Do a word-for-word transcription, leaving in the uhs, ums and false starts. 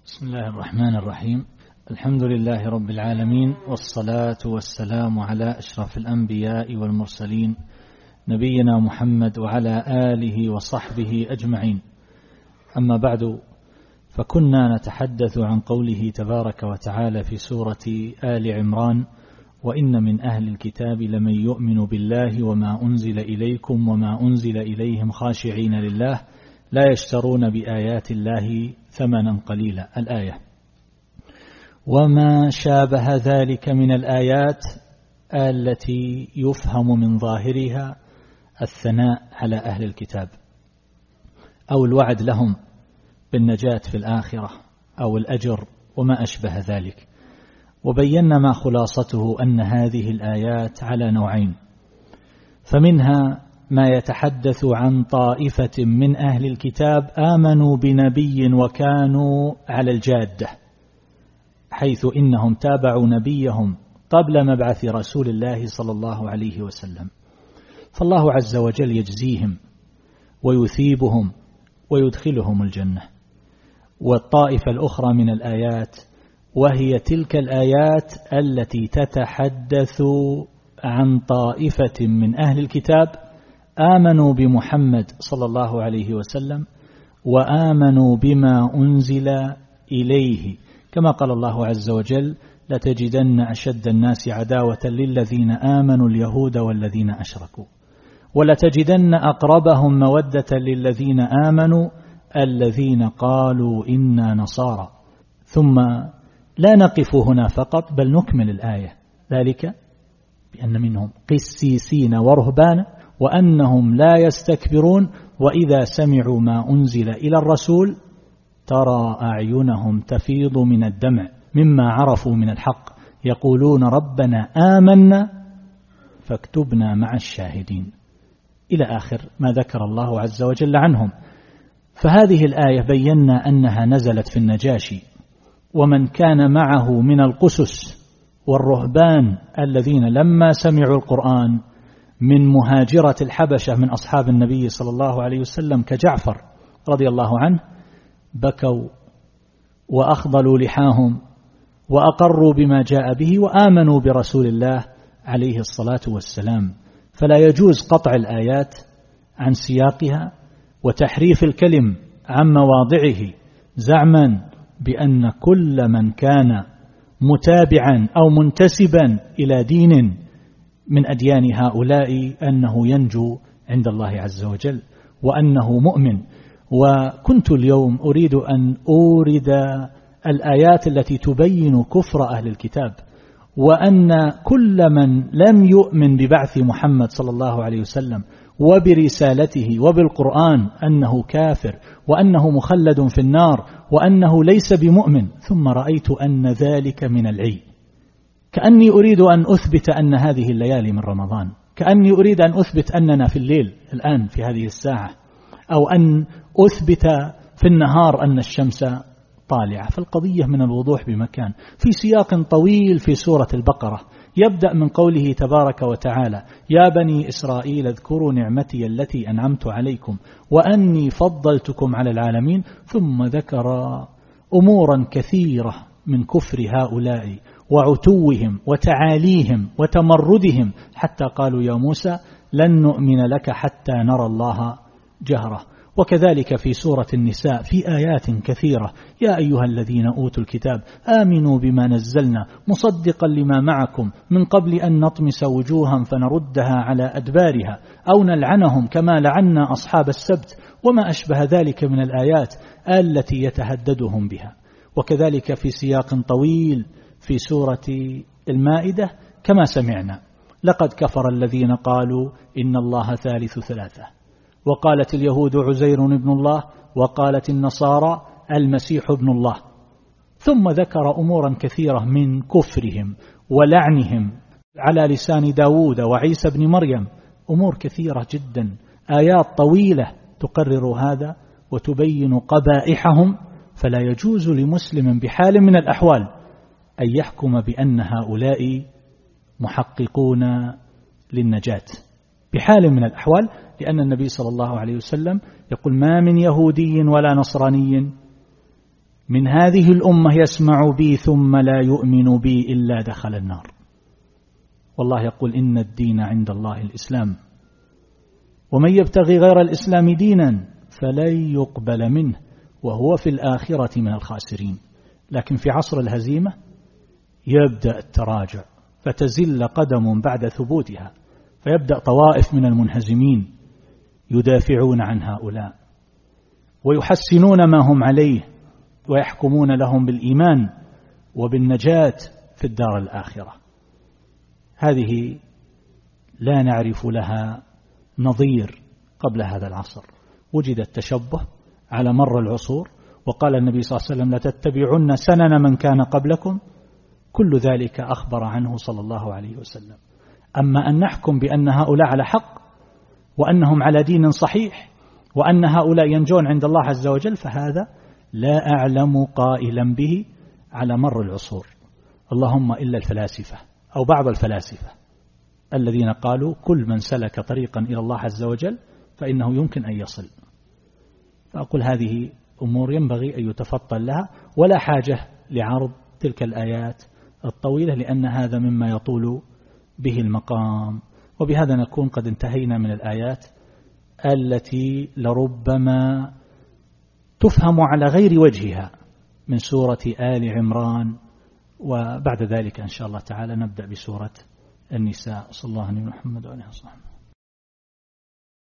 بسم الله الرحمن الرحيم. الحمد لله رب العالمين، والصلاة والسلام على أشرف الأنبياء والمرسلين نبينا محمد وعلى آله وصحبه أجمعين. أما بعد، فكنا نتحدث عن قوله تبارك وتعالى في سورة آل عمران: وإن من أهل الكتاب لمن يؤمن بالله وما أنزل إليكم وما أنزل إليهم خاشعين لله لا يشترون بآيات الله ثمنا قليلا. الآية. وما شابه ذلك من الآيات التي يفهم من ظاهرها الثناء على أهل الكتاب أو الوعد لهم بالنجاة في الآخرة أو الأجر وما أشبه ذلك. وبينا ما خلاصته أن هذه الآيات على نوعين، فمنها ما يتحدث عن طائفة من أهل الكتاب آمنوا بنبي وكانوا على الجادة، حيث إنهم تابعوا نبيهم قبل مبعث رسول الله صلى الله عليه وسلم، فالله عز وجل يجزيهم ويثيبهم ويدخلهم الجنة. والطائفة الأخرى من الآيات وهي تلك الآيات التي تتحدث عن طائفة من أهل الكتاب آمنوا بمحمد صلى الله عليه وسلم وآمنوا بما أنزل إليه، كما قال الله عز وجل: لتجدن أشد الناس عداوة للذين آمنوا اليهود والذين أشركوا ولتجدن أقربهم مودة للذين آمنوا الذين قالوا إنا نصارى. ثم لا نقف هنا فقط، بل نكمل الآية: ذلك بأن منهم قسيسين ورهبانا وأنهم لا يستكبرون وإذا سمعوا ما أنزل إلى الرسول ترى أعينهم تفيض من الدمع مما عرفوا من الحق يقولون ربنا آمنا فاكتبنا مع الشاهدين، إلى آخر ما ذكر الله عز وجل عنهم. فهذه الآية بينا أنها نزلت في النجاشي ومن كان معه من القسس والرهبان الذين لما سمعوا القرآن من مهاجرة الحبشة من أصحاب النبي صلى الله عليه وسلم كجعفر رضي الله عنه بكوا وأخضلوا لحاهم وأقروا بما جاء به وآمنوا برسول الله عليه الصلاة والسلام. فلا يجوز قطع الآيات عن سياقها وتحريف الكلم عن مواضعه زعما بأن كل من كان متابعا أو منتسبا إلى دين من أديان هؤلاء أنه ينجو عند الله عز وجل وأنه مؤمن. وكنت اليوم أريد أن أورد الآيات التي تبين كفر أهل الكتاب، وأن كل من لم يؤمن ببعث محمد صلى الله عليه وسلم وبرسالته وبالقرآن أنه كافر وأنه مخلد في النار وأنه ليس بمؤمن. ثم رأيت أن ذلك من العي، كأني أريد أن أثبت أن هذه الليالي من رمضان، كأني أريد أن أثبت أننا في الليل الآن في هذه الساعة، أو أن أثبت في النهار أن الشمس طالعة. فالقضية من الوضوح بمكان، في سياق طويل في سورة البقرة يبدأ من قوله تبارك وتعالى: يا بني إسرائيل اذكروا نعمتي التي أنعمت عليكم وأني فضلتكم على العالمين، ثم ذكر أمورا كثيرة من كفر هؤلاء وعتوهم وتعاليهم وتمردهم، حتى قالوا يا موسى لن نؤمن لك حتى نرى الله جهرة. وكذلك في سورة النساء في آيات كثيرة: يا أيها الذين أوتوا الكتاب آمنوا بما نزلنا مصدقا لما معكم من قبل أن نطمس وجوها فنردها على أدبارها أو نلعنهم كما لعنا أصحاب السبت، وما أشبه ذلك من الآيات التي يتهددهم بها. وكذلك في سياق طويل في سورة المائدة كما سمعنا: لقد كفر الذين قالوا إن الله ثالث ثلاثة، وقالت اليهود عزير ابن الله، وقالت النصارى المسيح ابن الله. ثم ذكر أمورا كثيرة من كفرهم ولعنهم على لسان داود وعيسى بن مريم، أمور كثيرة جدا، آيات طويلة تقرر هذا وتبين قبائحهم. فلا يجوز لمسلم بحال من الأحوال أن يحكم بأن هؤلاء محققون للنجاة بحال من الأحوال، لأن النبي صلى الله عليه وسلم يقول: ما من يهودي ولا نصراني من هذه الأمة يسمع بي ثم لا يؤمن بي إلا دخل النار. والله يقول إن الدين عند الله الإسلام ومن يبتغي غير الإسلام دينا فلن يقبل منه وهو في الآخرة من الخاسرين. لكن في عصر الهزيمة يبدأ التراجع فتزل قدم بعد ثبوتها، فيبدأ طوائف من المنهزمين يدافعون عن هؤلاء ويحسنون ما هم عليه ويحكمون لهم بالإيمان وبالنجاة في الدار الآخرة. هذه لا نعرف لها نظير قبل هذا العصر. وجد التشبه على مر العصور، وقال النبي صلى الله عليه وسلم لتتبعن سنن من كان قبلكم، كل ذلك أخبر عنه صلى الله عليه وسلم. أما أن نحكم بأن هؤلاء على حق وأنهم على دين صحيح وأن هؤلاء ينجون عند الله عز وجل، فهذا لا أعلم قائلا به على مر العصور، اللهم إلا الفلاسفة أو بعض الفلاسفة الذين قالوا كل من سلك طريقا إلى الله عز وجل فإنه يمكن أن يصل. فأقول هذه أمور ينبغي أن يتفطن لها، ولا حاجة لعرض تلك الآيات الطويلة لأن هذا مما يطول به المقام. وبهذا نكون قد انتهينا من الآيات التي لربما تفهم على غير وجهها من سورة آل عمران، وبعد ذلك إن شاء الله تعالى نبدأ بسورة النساء. صلى الله عليه محمد وعليه وصحبه.